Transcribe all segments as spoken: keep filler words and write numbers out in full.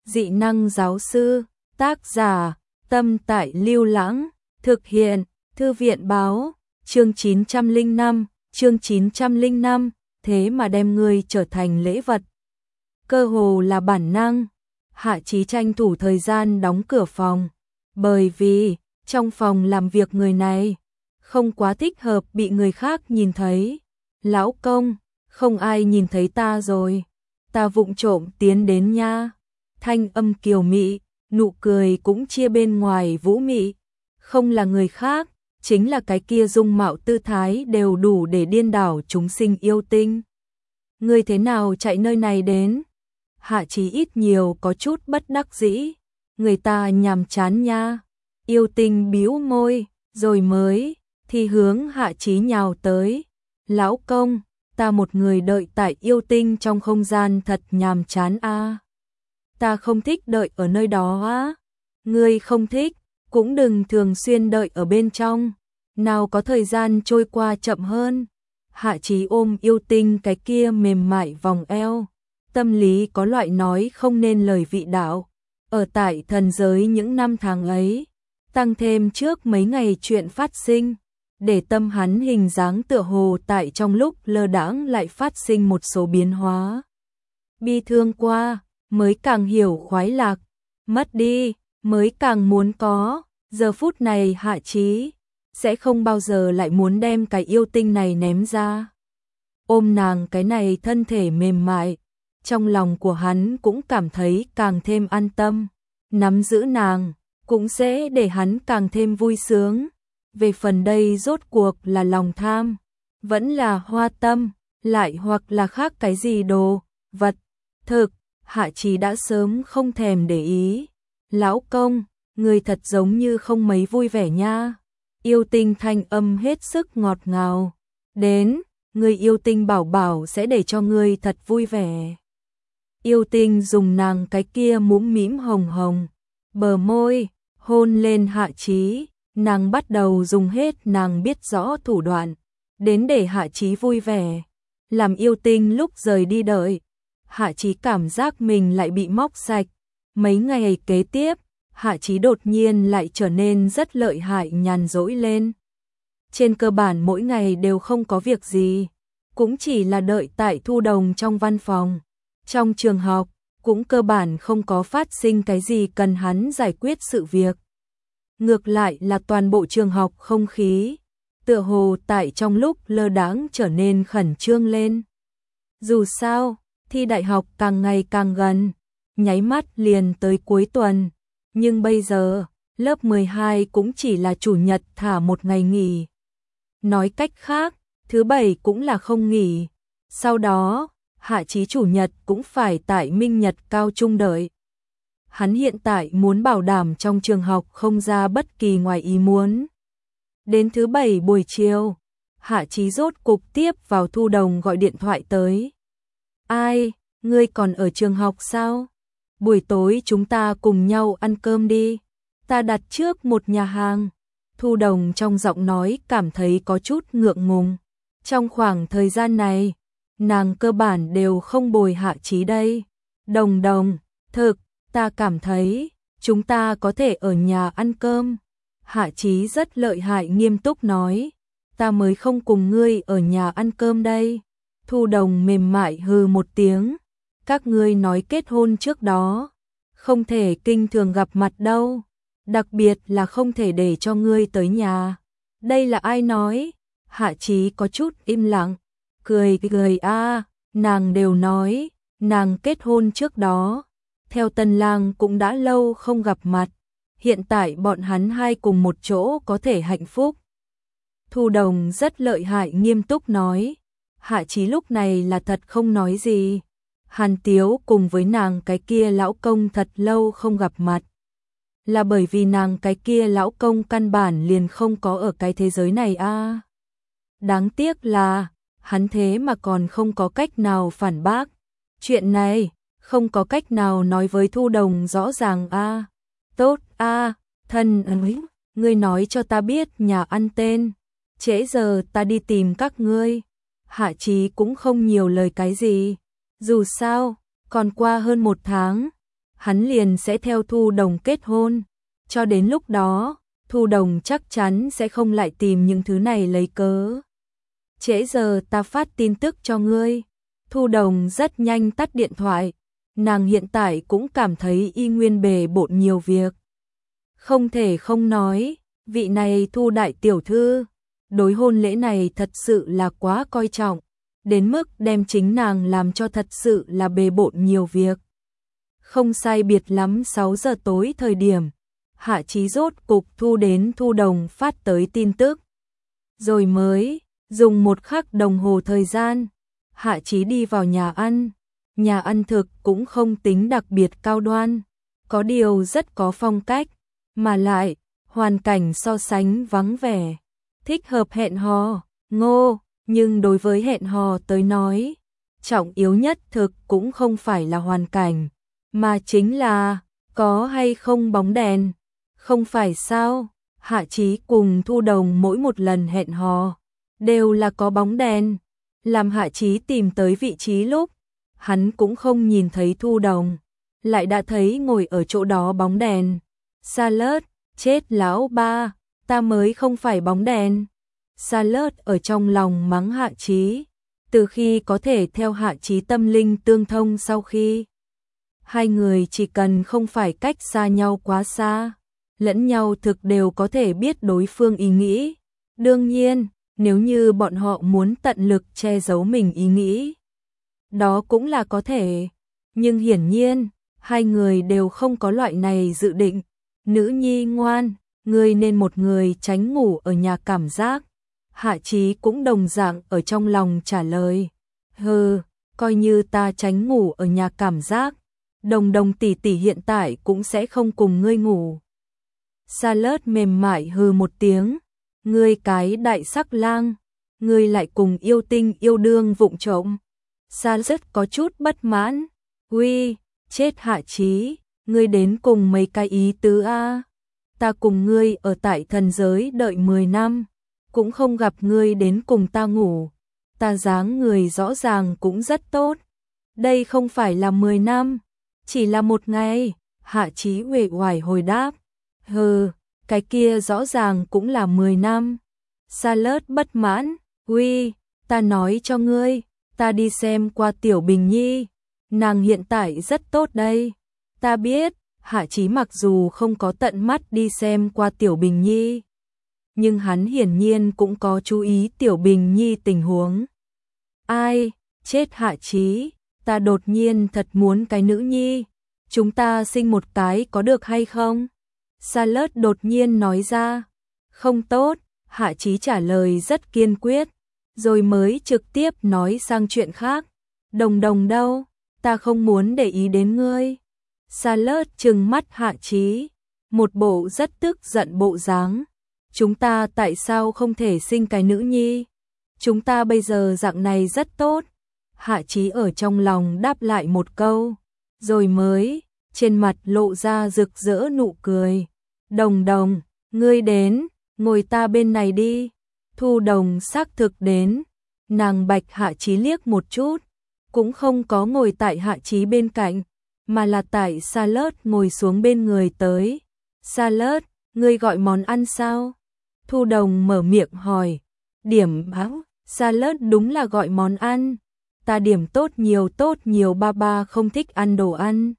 Dị năng giáo sư, tác giả, Tâm Tại Lưu Lãng, thực hiện, Thư viện báo, chương chín trăm lẻ năm, chương chín trăm lẻ năm, thế mà đem ngươi trở thành lễ vật. Cơ hồ là bản năng, Hạ Chí tranh thủ thời gian đóng cửa phòng, bởi vì trong phòng làm việc người này không quá thích hợp bị người khác nhìn thấy. Lão công, không ai nhìn thấy ta rồi, ta vụng trộm tiến đến nha. Thanh âm kiều mị, nụ cười cũng chia bên ngoài vũ mị, không là người khác, chính là cái kia dung mạo tư thái đều đủ để điên đảo chúng sinh yêu tinh. Ngươi thế nào chạy nơi này đến? Hạ Chí ít nhiều có chút bất đắc dĩ, người ta nhàm chán nha. Yêu tinh bĩu môi, rồi mới thì hướng Hạ Chí nhào tới. Lão công, ta một người đợi tại yêu tinh trong không gian thật nhàm chán a. À. Ta không thích đợi ở nơi đó á. À. Ngươi không thích, cũng đừng thường xuyên đợi ở bên trong, nào có thời gian trôi qua chậm hơn. Hạ Chí ôm yêu tinh cái kia mềm mại vòng eo, tâm lý có loại nói không nên lời vị đạo. Ở tại thần giới những năm tháng ấy, tăng thêm trước mấy ngày chuyện phát sinh, để tâm hắn hình dáng tựa hồ tại trong lúc lơ đãng lại phát sinh một số biến hóa. Bi thương qua, mới càng hiểu khoái lạc, mất đi, mới càng muốn có. Giờ phút này Hạ Chí sẽ không bao giờ lại muốn đem cái yêu tinh này ném ra. Ôm nàng cái này thân thể mềm mại, trong lòng của hắn cũng cảm thấy càng thêm an tâm. Nắm giữ nàng, cũng sẽ để hắn càng thêm vui sướng. Về phần đây rốt cuộc là lòng tham, vẫn là hoa tâm, lại hoặc là khác cái gì đồ, vật, thực, Hạ Chí đã sớm không thèm để ý. Lão công, người thật giống như không mấy vui vẻ nha. Yêu tinh thanh âm hết sức ngọt ngào. Đến, người yêu tinh bảo bảo sẽ để cho ngươi thật vui vẻ. Yêu tinh dùng nàng cái kia mũm mĩm hồng hồng, bờ môi, hôn lên Hạ Chí. Nàng bắt đầu dùng hết nàng biết rõ thủ đoạn, đến để Hạ Chí vui vẻ. Làm yêu tinh lúc rời đi đợi, Hạ Chí cảm giác mình lại bị móc sạch. Mấy ngày kế tiếp, Hạ Chí đột nhiên lại trở nên rất lợi hại nhàn rỗi lên. Trên cơ bản mỗi ngày đều không có việc gì, cũng chỉ là đợi tại Thu Đồng trong văn phòng. Trong trường học, cũng cơ bản không có phát sinh cái gì cần hắn giải quyết sự việc. Ngược lại là toàn bộ trường học không khí, tựa hồ tại trong lúc lơ đãng trở nên khẩn trương lên. Dù sao, thi đại học càng ngày càng gần, nháy mắt liền tới cuối tuần, nhưng bây giờ, lớp mười hai cũng chỉ là chủ nhật thả một ngày nghỉ. Nói cách khác, thứ bảy cũng là không nghỉ. Sau đó, Hạ Chí chủ nhật cũng phải tại Minh Nhật cao trung đợi. Hắn hiện tại muốn bảo đảm trong trường học không ra bất kỳ ngoài ý muốn. Đến thứ bảy buổi chiều, Hạ Chí rốt cục tiếp vào Thu Đồng gọi điện thoại tới. Ai, ngươi còn ở trường học sao? Buổi tối chúng ta cùng nhau ăn cơm đi. Ta đặt trước một nhà hàng. Thu Đồng trong giọng nói cảm thấy có chút ngượng ngùng. Trong khoảng thời gian này, nàng cơ bản đều không bồi Hạ Chí đây. Đồng Đồng, thực, ta cảm thấy, chúng ta có thể ở nhà ăn cơm. Hạ Chí rất lợi hại nghiêm túc nói. Ta mới không cùng ngươi ở nhà ăn cơm đây. Thu Đồng mềm mại hừ một tiếng. Các ngươi nói kết hôn trước đó, không thể kinh thường gặp mặt đâu. Đặc biệt là không thể để cho ngươi tới nhà. Đây là ai nói? Hạ Chí có chút im lặng. Cười cười a, à, nàng đều nói, nàng kết hôn trước đó. Theo Tân Lang cũng đã lâu không gặp mặt. Hiện tại bọn hắn hai cùng một chỗ có thể hạnh phúc. Thu Đồng rất lợi hại nghiêm túc nói. Hạ Chí lúc này là thật không nói gì. Hàn Tiếu cùng với nàng cái kia lão công thật lâu không gặp mặt. Là bởi vì nàng cái kia lão công căn bản liền không có ở cái thế giới này a. À. Đáng tiếc là, hắn thế mà còn không có cách nào phản bác. Chuyện này, không có cách nào nói với Thu Đồng rõ ràng a. À. Tốt a, à, thân ơi, ngươi nói cho ta biết nhà ăn tên. Trễ giờ ta đi tìm các ngươi. Hạ Chí cũng không nhiều lời cái gì. Dù sao, còn qua hơn một tháng, hắn liền sẽ theo Thu Đồng kết hôn. Cho đến lúc đó, Thu Đồng chắc chắn sẽ không lại tìm những thứ này lấy cớ. Trễ giờ ta phát tin tức cho ngươi. Thu Đồng rất nhanh tắt điện thoại. Nàng hiện tại cũng cảm thấy y nguyên bề bộn nhiều việc. Không thể không nói, vị này Thu đại tiểu thư, đối hôn lễ này thật sự là quá coi trọng, đến mức đem chính nàng làm cho thật sự là bề bộn nhiều việc. Không sai biệt lắm sáu giờ tối thời điểm, Hạ Chí rốt cục thu đến Thu Đồng phát tới tin tức. Rồi mới, dùng một khắc đồng hồ thời gian, Hạ Chí đi vào nhà ăn. Nhà ăn thực cũng không tính đặc biệt cao đoan, có điều rất có phong cách, mà lại, hoàn cảnh so sánh vắng vẻ, thích hợp hẹn hò, ngô, nhưng đối với hẹn hò tới nói, trọng yếu nhất thực cũng không phải là hoàn cảnh, mà chính là, có hay không bóng đèn, không phải sao, Hạ Chí cùng Thu Đồng mỗi một lần hẹn hò, đều là có bóng đèn, làm Hạ Chí tìm tới vị trí lúc, hắn cũng không nhìn thấy Thu Đồng, lại đã thấy ngồi ở chỗ đó bóng đèn. Salad, chết lão ba, ta mới không phải bóng đèn. Salad ở trong lòng mắng Hạ Chí, từ khi có thể theo Hạ Chí tâm linh tương thông sau khi hai người chỉ cần không phải cách xa nhau quá xa, lẫn nhau thực đều có thể biết đối phương ý nghĩ. Đương nhiên, nếu như bọn họ muốn tận lực che giấu mình ý nghĩ, đó cũng là có thể, nhưng hiển nhiên, hai người đều không có loại này dự định. Nữ nhi ngoan, ngươi nên một người tránh ngủ ở nhà cảm giác. Hạ Chí cũng đồng dạng ở trong lòng trả lời. Hừ, coi như ta tránh ngủ ở nhà cảm giác, Đồng Đồng tỷ tỷ hiện tại cũng sẽ không cùng ngươi ngủ. Salad mềm mại hừ một tiếng, ngươi cái đại sắc lang, ngươi lại cùng yêu tinh yêu đương vụng trộm. Salad có chút bất mãn, uy, chết Hạ Chí, ngươi đến cùng mấy cái ý tứ a? Ta cùng ngươi ở tại thần giới đợi mười năm, cũng không gặp ngươi đến cùng ta ngủ. Ta dáng người rõ ràng cũng rất tốt. Đây không phải là mười năm, chỉ là một ngày. Hạ Chí uể oải hồi đáp. Hừ, cái kia rõ ràng cũng là mười năm. Salad bất mãn, uy, ta nói cho ngươi, ta đi xem qua Tiểu Bình Nhi, nàng hiện tại rất tốt đây. Ta biết, Hạ Chí mặc dù không có tận mắt đi xem qua Tiểu Bình Nhi, nhưng hắn hiển nhiên cũng có chú ý Tiểu Bình Nhi tình huống. Ai, chết Hạ Chí, ta đột nhiên thật muốn cái nữ nhi, chúng ta sinh một cái có được hay không? Salad đột nhiên nói ra. Không tốt, Hạ Chí trả lời rất kiên quyết, rồi mới trực tiếp nói sang chuyện khác. Đồng Đồng đâu? Ta không muốn để ý đến ngươi. Salad trừng mắt Hạ Chí, một bộ rất tức giận bộ dáng. Chúng ta tại sao không thể sinh cái nữ nhi? Chúng ta bây giờ dạng này rất tốt. Hạ Chí ở trong lòng đáp lại một câu, rồi mới trên mặt lộ ra rực rỡ nụ cười. Đồng Đồng, ngươi đến, ngồi ta bên này đi. Thu Đồng xác thực đến, nàng bạch Hạ Chí liếc một chút, cũng không có ngồi tại Hạ Chí bên cạnh, mà là tại Salad ngồi xuống bên người tới. Salad, ngươi gọi món ăn sao? Thu Đồng mở miệng hỏi. Điểm báo, Salad đúng là gọi món ăn. Ta điểm tốt nhiều tốt nhiều, ba ba không thích ăn đồ ăn.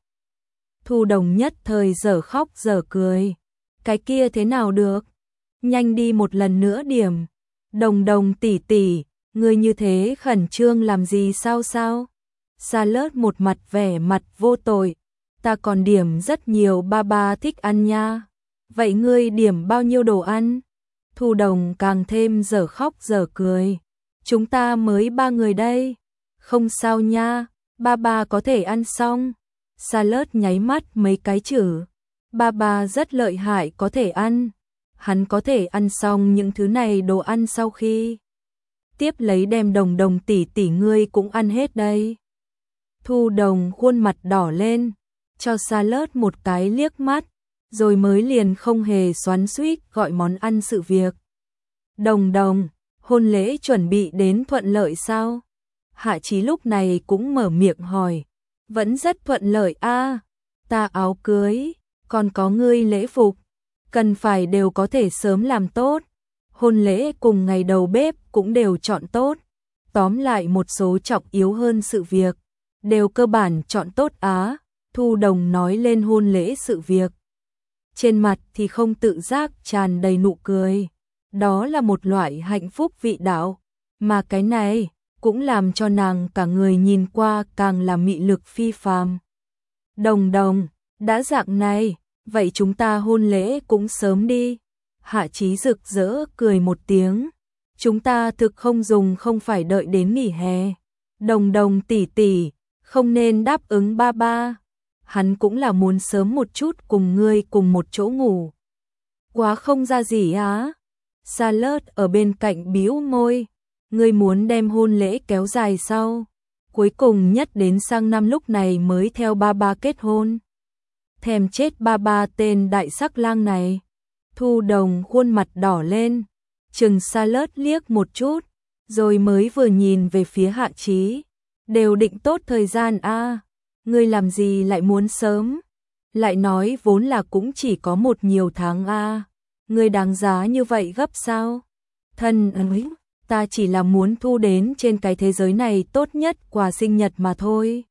Thu Đồng nhất thời dở khóc dở cười. Cái kia thế nào được? Nhanh đi một lần nữa điểm. Đồng Đồng tỷ tỷ, ngươi như thế khẩn trương làm gì sao sao? Salad một mặt vẻ mặt vô tội. Ta còn điểm rất nhiều, ba ba thích ăn nha. Vậy ngươi điểm bao nhiêu đồ ăn? Thu Đồng càng thêm dở khóc dở cười. Chúng ta mới ba người đây. Không sao nha, ba ba có thể ăn xong. Salad nháy mắt mấy cái chữ. Ba ba rất lợi hại, có thể ăn. Hắn có thể ăn xong những thứ này đồ ăn sau khi tiếp lấy đem Đồng Đồng tỷ tỷ ngươi cũng ăn hết đây. Thu Đồng khuôn mặt đỏ lên, cho Salad một cái liếc mắt, rồi mới liền không hề xoắn xuýt gọi món ăn sự việc. Đồng Đồng, hôn lễ chuẩn bị đến thuận lợi sao? Hạ Chí lúc này cũng mở miệng hỏi. Vẫn rất thuận lợi a. ta áo cưới, còn có ngươi lễ phục, cần phải đều có thể sớm làm tốt. Hôn lễ cùng ngày đầu bếp cũng đều chọn tốt. Tóm lại một số trọng yếu hơn sự việc, đều cơ bản chọn tốt á. Thu Đồng nói lên hôn lễ sự việc. Trên mặt thì không tự giác tràn đầy nụ cười. Đó là một loại hạnh phúc vị đạo, mà cái này cũng làm cho nàng cả người nhìn qua càng là mị lực phi phàm. Đồng Đồng, đã dạng này, vậy chúng ta hôn lễ cũng sớm đi. Hạ Chí rực rỡ cười một tiếng. Chúng ta thực không dùng không phải đợi đến nghỉ hè. Đồng Đồng tỷ tỷ, không nên đáp ứng ba ba. Hắn cũng là muốn sớm một chút cùng ngươi cùng một chỗ ngủ. Quá không ra gì á. Charlotte ở bên cạnh bĩu môi. Ngươi muốn đem hôn lễ kéo dài sau. Cuối cùng nhất đến sang năm lúc này mới theo ba ba kết hôn. Thèm chết ba ba tên đại sắc lang này. Thu Đồng khuôn mặt đỏ lên, chừng Charlotte liếc một chút, rồi mới vừa nhìn về phía Hạ Chí. Đều định tốt thời gian a, à, ngươi làm gì lại muốn sớm? Lại nói vốn là cũng chỉ có một nhiều tháng a, à, ngươi đáng giá như vậy gấp sao? Thân ơi, ta chỉ là muốn thu đến trên cái thế giới này tốt nhất quà sinh nhật mà thôi.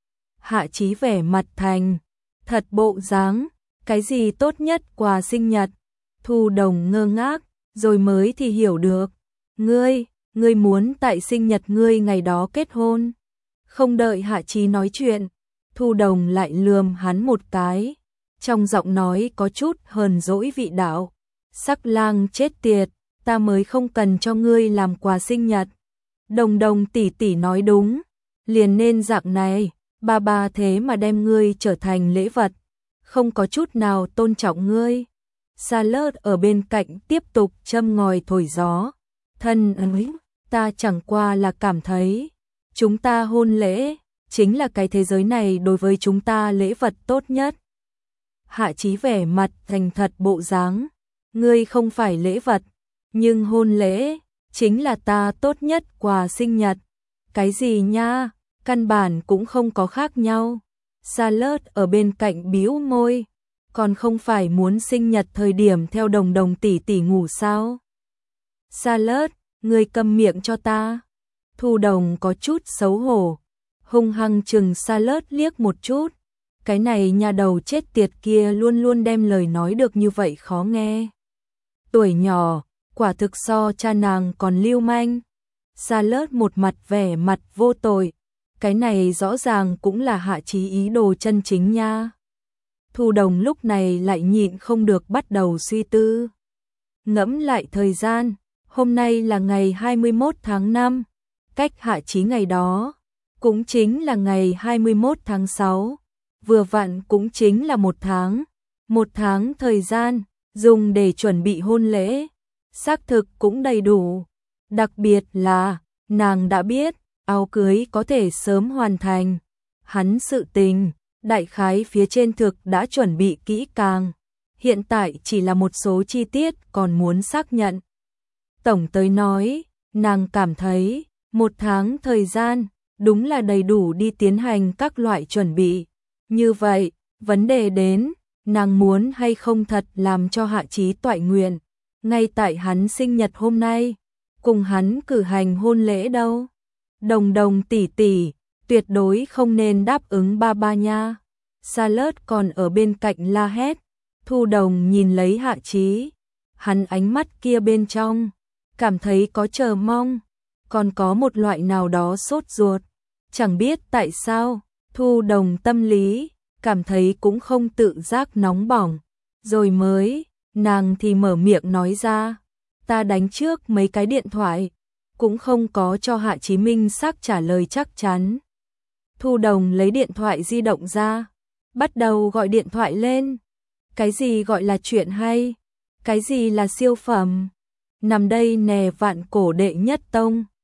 Hạ Chí vẻ mặt thành thật bộ dáng, cái gì tốt nhất quà sinh nhật? Thu Đồng ngơ ngác, rồi mới thì hiểu được. Ngươi, ngươi muốn tại sinh nhật ngươi ngày đó kết hôn. Không đợi Hạ Chí nói chuyện, Thu Đồng lại lườm hắn một cái. Trong giọng nói có chút hờn dỗi vị đạo. Sắc lang chết tiệt, ta mới không cần cho ngươi làm quà sinh nhật. Đồng Đồng tỷ tỷ nói đúng, liền nên dạng này, ba ba thế mà đem ngươi trở thành lễ vật, không có chút nào tôn trọng ngươi. Charlotte ở bên cạnh tiếp tục châm ngòi thổi gió. Thân ơi, ta chẳng qua là cảm thấy, chúng ta hôn lễ, chính là cái thế giới này đối với chúng ta lễ vật tốt nhất. Hạ Chí vẻ mặt thành thật bộ dáng. Ngươi không phải lễ vật, nhưng hôn lễ, chính là ta tốt nhất quà sinh nhật. Cái gì nha, căn bản cũng không có khác nhau. Charlotte ở bên cạnh bĩu môi. Còn không phải muốn sinh nhật thời điểm theo Đồng Đồng tỷ tỷ ngủ sao? Charlotte, ngươi câm miệng cho ta. Thu Đồng có chút xấu hổ, hung hăng chừng Charlotte liếc một chút. Cái này nhà đầu chết tiệt kia luôn luôn đem lời nói được như vậy khó nghe. Tuổi nhỏ, quả thực so cha nàng còn lưu manh. Charlotte một mặt vẻ mặt vô tội. Cái này rõ ràng cũng là Hạ Chí ý đồ chân chính nha. Thu Đồng lúc này lại nhịn không được bắt đầu suy tư. Ngẫm lại thời gian, hôm nay là ngày hai mươi mốt tháng năm, cách Hạ Chí ngày đó, cũng chính là ngày hai mươi mốt tháng sáu, vừa vặn cũng chính là một tháng, một tháng thời gian, dùng để chuẩn bị hôn lễ, xác thực cũng đầy đủ, đặc biệt là, nàng đã biết, áo cưới có thể sớm hoàn thành, hắn sự tình. Đại khái phía trên thực đã chuẩn bị kỹ càng, hiện tại chỉ là một số chi tiết còn muốn xác nhận. Tổng tới nói, nàng cảm thấy, một tháng thời gian, đúng là đầy đủ đi tiến hành các loại chuẩn bị. Như vậy, vấn đề đến, nàng muốn hay không thật làm cho Hạ Chí toại nguyện, ngay tại hắn sinh nhật hôm nay, cùng hắn cử hành hôn lễ đâu. Đồng Đồng tỷ tỷ, tuyệt đối không nên đáp ứng ba ba nha. Charlotte còn ở bên cạnh la hét. Thu Đồng nhìn lấy Hạ Chí, hắn ánh mắt kia bên trong, cảm thấy có chờ mong, còn có một loại nào đó sốt ruột. Chẳng biết tại sao, Thu Đồng tâm lý, cảm thấy cũng không tự giác nóng bỏng. Rồi mới, nàng thì mở miệng nói ra, ta đánh trước mấy cái điện thoại, cũng không có cho Hạ Chí minh xác trả lời chắc chắn. Thu Đồng lấy điện thoại di động ra, bắt đầu gọi điện thoại lên. Cái gì gọi là chuyện hay? Cái gì là siêu phẩm? Nằm đây nè vạn cổ đệ nhất tông.